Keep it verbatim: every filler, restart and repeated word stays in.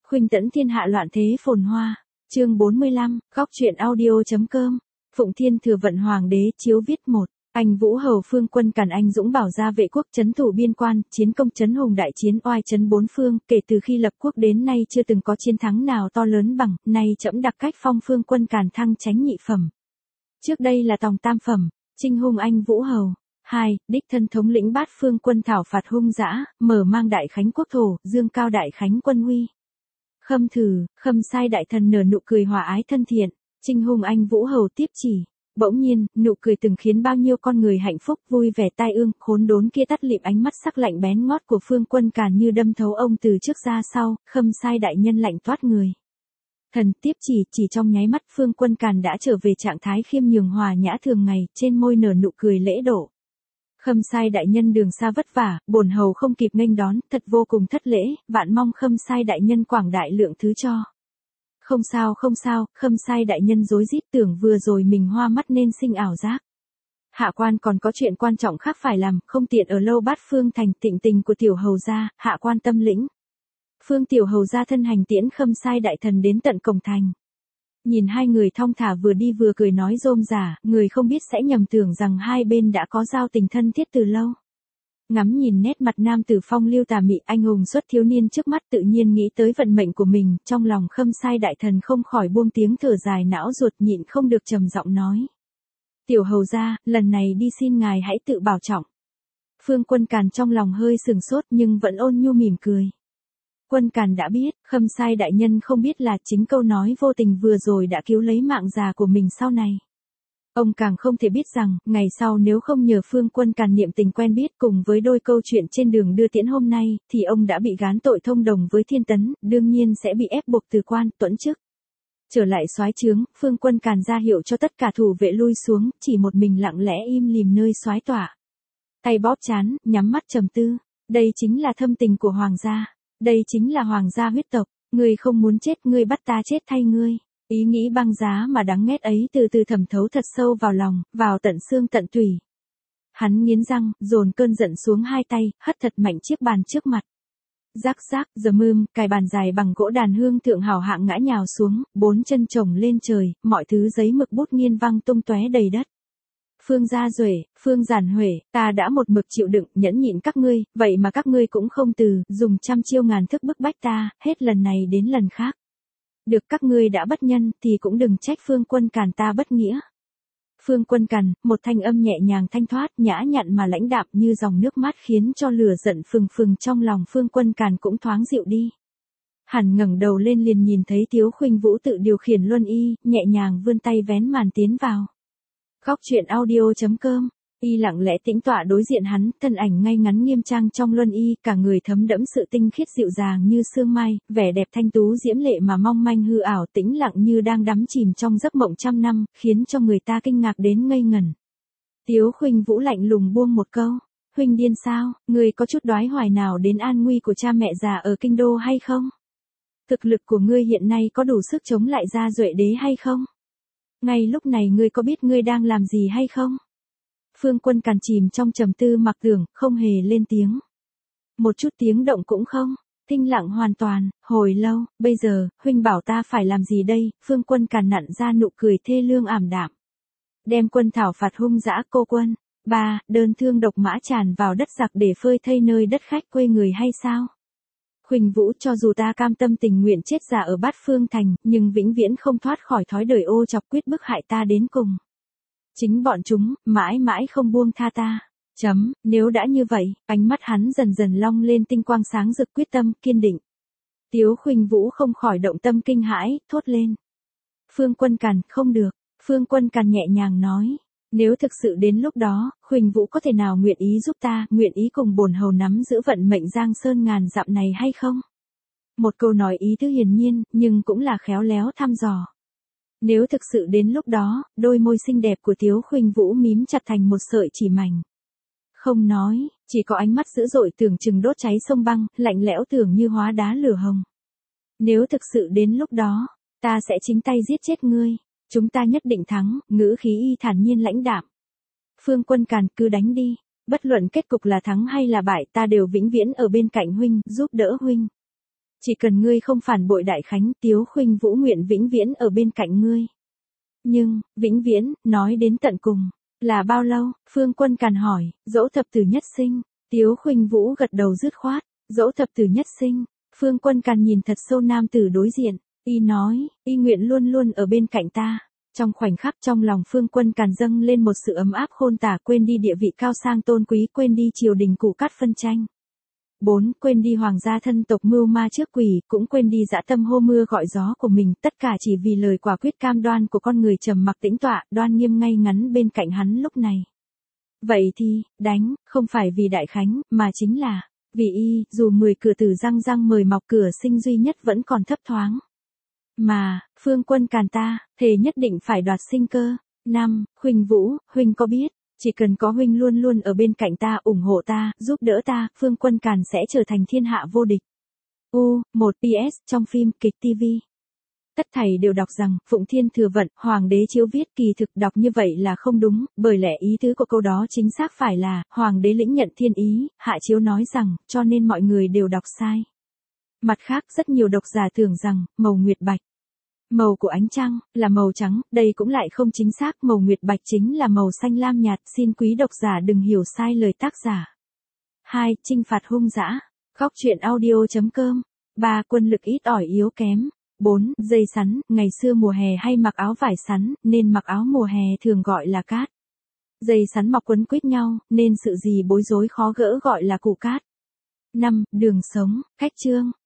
Khuynh tẫn thiên hạ loạn thế phồn hoa. Chương bốn mươi lăm, góc truyện audio.com. Phụng Thiên Thừa Vận Hoàng đế chiếu viết một. Anh Vũ Hầu Phương Quân Càn anh dũng bảo gia vệ quốc, trấn thủ biên quan, chiến công trấn hùng đại chiến oai trấn bốn phương, kể từ khi lập quốc đến nay chưa từng có chiến thắng nào to lớn bằng, nay trẫm đặc cách phong Phương Quân Càn thăng chánh nhị phẩm. Trước đây là tòng tam phẩm, chinh hung anh Vũ Hầu. Hai, đích thân thống lĩnh bát phương quân thảo phạt hung dã, mở mang đại khánh quốc thổ, dương cao đại khánh quân uy. Khâm thử, khâm sai đại thần nở nụ cười hòa ái thân thiện, chinh hung anh Vũ Hầu tiếp chỉ. Bỗng nhiên, nụ cười từng khiến bao nhiêu con người hạnh phúc vui vẻ tai ương, khốn đốn kia tắt lịm ánh mắt sắc lạnh bén ngót của Phương Quân Càn như đâm thấu ông từ trước ra sau, khâm sai đại nhân lạnh toát người. Thần tiếp chỉ, chỉ trong nháy mắt Phương Quân Càn đã trở về trạng thái khiêm nhường hòa nhã thường ngày, trên môi nở nụ cười lễ độ. Khâm sai đại nhân đường xa vất vả, bổn hầu không kịp nghênh đón, thật vô cùng thất lễ, vạn mong khâm sai đại nhân quảng đại lượng thứ cho. Không sao không sao, khâm sai đại nhân rối rít tưởng vừa rồi mình hoa mắt nên sinh ảo giác. Hạ quan còn có chuyện quan trọng khác phải làm, không tiện ở lâu bát phương thành tịnh tình của tiểu hầu gia, hạ quan tâm lĩnh. Phương tiểu hầu gia thân hành tiễn khâm sai đại thần đến tận cổng thành. Nhìn hai người thong thả vừa đi vừa cười nói rôm rả, người không biết sẽ nhầm tưởng rằng hai bên đã có giao tình thân thiết từ lâu. Ngắm nhìn nét mặt nam tử phong lưu tà mị anh hùng xuất thiếu niên trước mắt tự nhiên nghĩ tới vận mệnh của mình, trong lòng khâm sai đại thần không khỏi buông tiếng thở dài não ruột nhịn không được trầm giọng nói. Tiểu hầu gia, lần này đi xin ngài hãy tự bảo trọng. Phương Quân Càn trong lòng hơi sừng sốt nhưng vẫn ôn nhu mỉm cười. Quân Càn đã biết, khâm sai đại nhân không biết là chính câu nói vô tình vừa rồi đã cứu lấy mạng già của mình sau này. Ông càng không thể biết rằng, ngày sau nếu không nhờ Phương Quân Càn niệm tình quen biết cùng với đôi câu chuyện trên đường đưa tiễn hôm nay, thì ông đã bị gán tội thông đồng với Thiên Tấn, đương nhiên sẽ bị ép buộc từ quan, tuẫn chức. Trở lại soái trướng, Phương Quân Càn ra hiệu cho tất cả thủ vệ lui xuống, chỉ một mình lặng lẽ im lìm nơi soái tỏa. Tay bóp trán, nhắm mắt trầm tư. Đây chính là thâm tình của hoàng gia. Đây chính là hoàng gia huyết tộc. Ngươi không muốn chết, ngươi bắt ta chết thay ngươi. Ý nghĩ băng giá mà đáng ghét ấy từ từ thẩm thấu thật sâu vào lòng, vào tận xương tận tủy. Hắn nghiến răng, dồn cơn giận xuống hai tay, hất thật mạnh chiếc bàn trước mặt. Rắc rác, giờ mưm, cài bàn dài bằng gỗ đàn hương thượng hảo hạng ngã nhào xuống, bốn chân chồng lên trời, mọi thứ giấy mực bút nghiên văng tung tóe đầy đất. Phương Gia Duệ, Phương Giản Huệ, ta đã một mực chịu đựng, nhẫn nhịn các ngươi, vậy mà các ngươi cũng không từ, dùng trăm chiêu ngàn thức bức bách ta, hết lần này đến lần khác. Được các ngươi đã bất nhân, thì cũng đừng trách Phương Quân Càn ta bất nghĩa. Phương Quân Càn, một thanh âm nhẹ nhàng thanh thoát, nhã nhặn mà lãnh đạm như dòng nước mát khiến cho lửa giận phừng phừng trong lòng Phương Quân Càn cũng thoáng dịu đi. Hắn ngẩng đầu lên liền nhìn thấy Tiếu Khuynh Vũ tự điều khiển luân y, nhẹ nhàng vươn tay vén màn tiến vào. Góc truyện audio.com. Y lặng lẽ tĩnh tọa đối diện hắn, thân ảnh ngay ngắn nghiêm trang trong luân y, cả người thấm đẫm sự tinh khiết dịu dàng như sương mai, vẻ đẹp thanh tú diễm lệ mà mong manh hư ảo, tĩnh lặng như đang đắm chìm trong giấc mộng trăm năm, khiến cho người ta kinh ngạc đến ngây ngẩn. Tiếu Khuynh Vũ lạnh lùng buông một câu, huynh điên sao, người có chút đoái hoài nào đến an nguy của cha mẹ già ở kinh đô hay không? Thực lực của ngươi hiện nay có đủ sức chống lại Gia Duệ đế hay không? Ngay lúc này ngươi có biết ngươi đang làm gì hay không? Phương Quân Càn chìm trong trầm tư mặc tưởng, không hề lên tiếng. Một chút tiếng động cũng không, thinh lặng hoàn toàn, hồi lâu, bây giờ, huynh bảo ta phải làm gì đây? Phương Quân Càn nặn ra nụ cười thê lương ảm đạm. Đem quân thảo phạt hung dã cô quân. Ba, đơn thương độc mã tràn vào đất giặc để phơi thây nơi đất khách quê người hay sao? Khuynh Vũ, cho dù ta cam tâm tình nguyện chết già ở bát phương thành, nhưng vĩnh viễn không thoát khỏi thói đời ô chọc quyết bức hại ta đến cùng. Chính bọn chúng, mãi mãi không buông tha ta. Chấm, nếu đã như vậy, ánh mắt hắn dần dần long lên tinh quang sáng rực quyết tâm, kiên định. Tiếu Khuynh Vũ không khỏi động tâm kinh hãi, thốt lên. Phương Quân Càn, không được. Phương Quân Càn nhẹ nhàng nói. Nếu thực sự đến lúc đó, Khuynh Vũ có thể nào nguyện ý giúp ta, nguyện ý cùng bổn hầu nắm giữ vận mệnh giang sơn ngàn dặm này hay không? Một câu nói ý tứ hiển nhiên, nhưng cũng là khéo léo thăm dò. Nếu thực sự đến lúc đó, đôi môi xinh đẹp của Tiếu Khuynh Vũ mím chặt thành một sợi chỉ mảnh. Không nói, chỉ có ánh mắt dữ dội tưởng chừng đốt cháy sông băng, lạnh lẽo tưởng như hóa đá lửa hồng. Nếu thực sự đến lúc đó, ta sẽ chính tay giết chết ngươi. Chúng ta nhất định thắng, ngữ khí y thản nhiên lãnh đạm. Phương Quân Càn, cứ đánh đi. Bất luận kết cục là thắng hay là bại, ta đều vĩnh viễn ở bên cạnh huynh, giúp đỡ huynh. Chỉ cần ngươi không phản bội Đại Khánh, Tiếu Khuynh Vũ nguyện vĩnh viễn ở bên cạnh ngươi. Nhưng, vĩnh viễn, nói đến tận cùng, là bao lâu? Phương Quân Càn hỏi. Dỗ thập tử nhất sinh. Tiếu Khuynh Vũ gật đầu dứt khoát. Dỗ thập tử nhất sinh. Phương Quân Càn nhìn thật sâu nam tử đối diện. Y nói, y nguyện luôn luôn ở bên cạnh ta. Trong khoảnh khắc trong lòng Phương Quân Càn dâng lên một sự ấm áp khôn tả, quên đi địa vị cao sang tôn quý, quên đi triều đình củ cát phân tranh. bốn. Quên đi hoàng gia thân tộc mưu ma trước quỷ, cũng quên đi dã tâm hô mưa gọi gió của mình, tất cả chỉ vì lời quả quyết cam đoan của con người trầm mặc tĩnh tọa, đoan nghiêm ngay ngắn bên cạnh hắn lúc này. Vậy thì, đánh, không phải vì Đại Khánh, mà chính là, vì y, dù mười cửa tử răng răng mời mọc, cửa sinh duy nhất vẫn còn thấp thoáng. Mà, Phương Quân Càn ta, thề nhất định phải đoạt sinh cơ. năm. Khuynh Vũ, huynh có biết, chỉ cần có huynh luôn luôn ở bên cạnh ta, ủng hộ ta, giúp đỡ ta, Phương Quân Càn sẽ trở thành thiên hạ vô địch. U. một pi ét, trong phim, kịch ti vi. Tất thảy đều đọc rằng, Phụng Thiên Thừa Vận, Hoàng đế Chiếu viết, kỳ thực đọc như vậy là không đúng, bởi lẽ ý tứ của câu đó chính xác phải là, Hoàng đế lĩnh nhận thiên ý, Hạ Chiếu nói rằng, cho nên mọi người đều đọc sai. Mặt khác, rất nhiều độc giả tưởng rằng, màu nguyệt bạch, màu của ánh trăng, là màu trắng, đây cũng lại không chính xác, màu nguyệt bạch chính là màu xanh lam nhạt, xin quý độc giả đừng hiểu sai lời tác giả. hai. Chinh phạt hung dã. Góc truyện audio chấm com. ba. Quân lực ít ỏi yếu kém. bốn. Dây sắn, ngày xưa mùa hè hay mặc áo vải sắn, nên mặc áo mùa hè thường gọi là cát. Dây sắn mọc quấn quýt nhau, nên sự gì bối rối khó gỡ gọi là củ cát. năm. Đường sống, cách chương.